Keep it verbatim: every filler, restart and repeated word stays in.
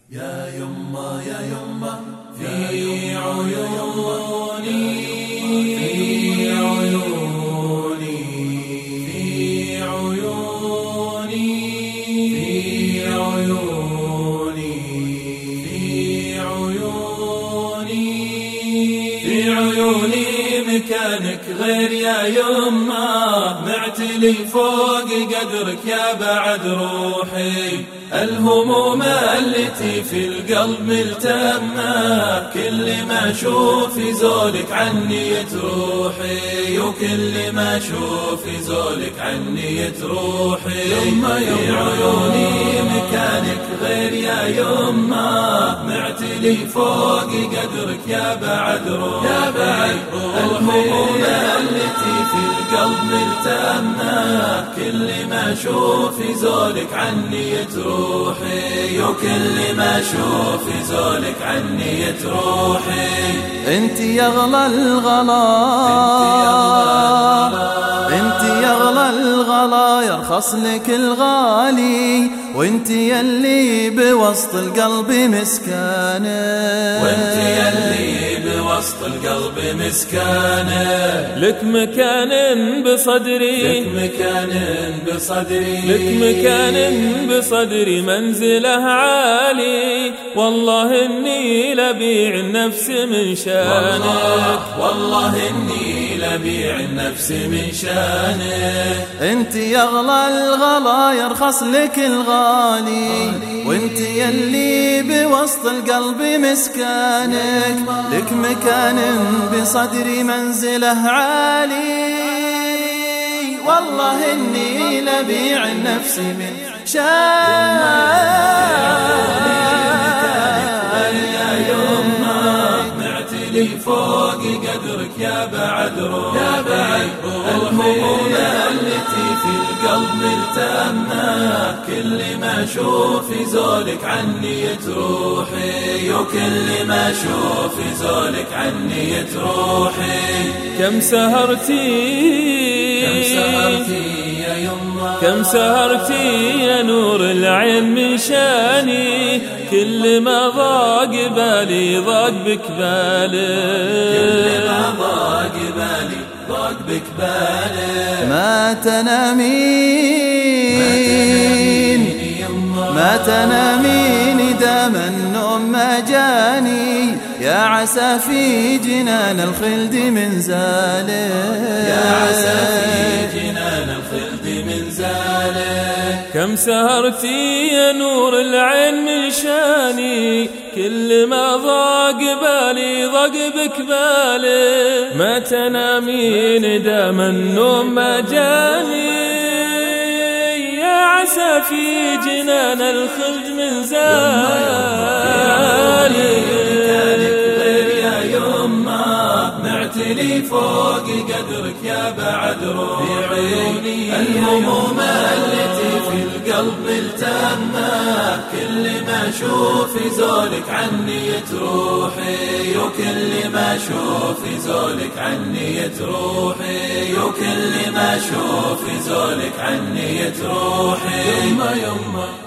يا يما يا يما في عيوني في عيوني في عيوني في عيوني في عيوني في عيوني مكانك غير يا يما، معتلي فوق قدرك يا بعد روحي. الهموم التي في القلب ملتمة، كل ما اشوف زولك عني يتروحي، وكل ما اشوف زولك عني يتروحي. يما في عيوني مكانك غير يا يما، معتلي فوق قدرك يا بعد روحي. يا بعد روحي الهموم التي في القلب ملتمة، كل ما اشوف زولك عني يتروحي، وكل ما اشوف زولك عني يتروحي. انت يا اغلى الغلا، انت يا اغلى الغلا، يرخص لك الغالي، وانت يلي بوسط القلب مسكانه، وانت يلي بوسط القلب مسكانه. لك مكان بصدري، لك مكان بصدري، لك مكان بصدري منزله عالي، والله اني لبيع النفس من شانك، والله, والله اني لبيع النفس من شانك. انت يا اغلى الغلا، يرخص لك الغالي، وانت يلي بوسط القلب مسكانك، لك مكان بصدري منزله عالي، والله اني لبيع النفس من شانك. معتلي فوق قدرك يا بعد روحي، يا بعد روحي. الهموم التي في القلب ملتمة، كل ما اشوف زولك عني يتروحي، وكل ما اشوف زولك عني يتروحي. كم سهرتي كم سهرتي يا يما، كم سهرتي يا نور العين من شاني، كل ما ضاق بالي ضاق بك بالي، كل ما ضاق بالي ضاق بك بالي. ما تنامين ما تنامين دام النوم ما جاني، يا عسى في جنان الخلد من زاله، يا عسى في جنان الخلد من زاله. كم سهرتي يا نور العين من شاني، كل ما ضاق بالي ضاق بك بالي. ما تنامين دام النوم ما جاني، يا عسى في جنان الخلد من زالي. معتلي فوق قدرك يا بعد روحي، الهموم التي في القلب ملتمة، كل ما اشوف زولك عني يتروحي، وكل ما اشوف زولك عني يتروحي، وكل ما اشوف زولك عني يتروحي. يما يما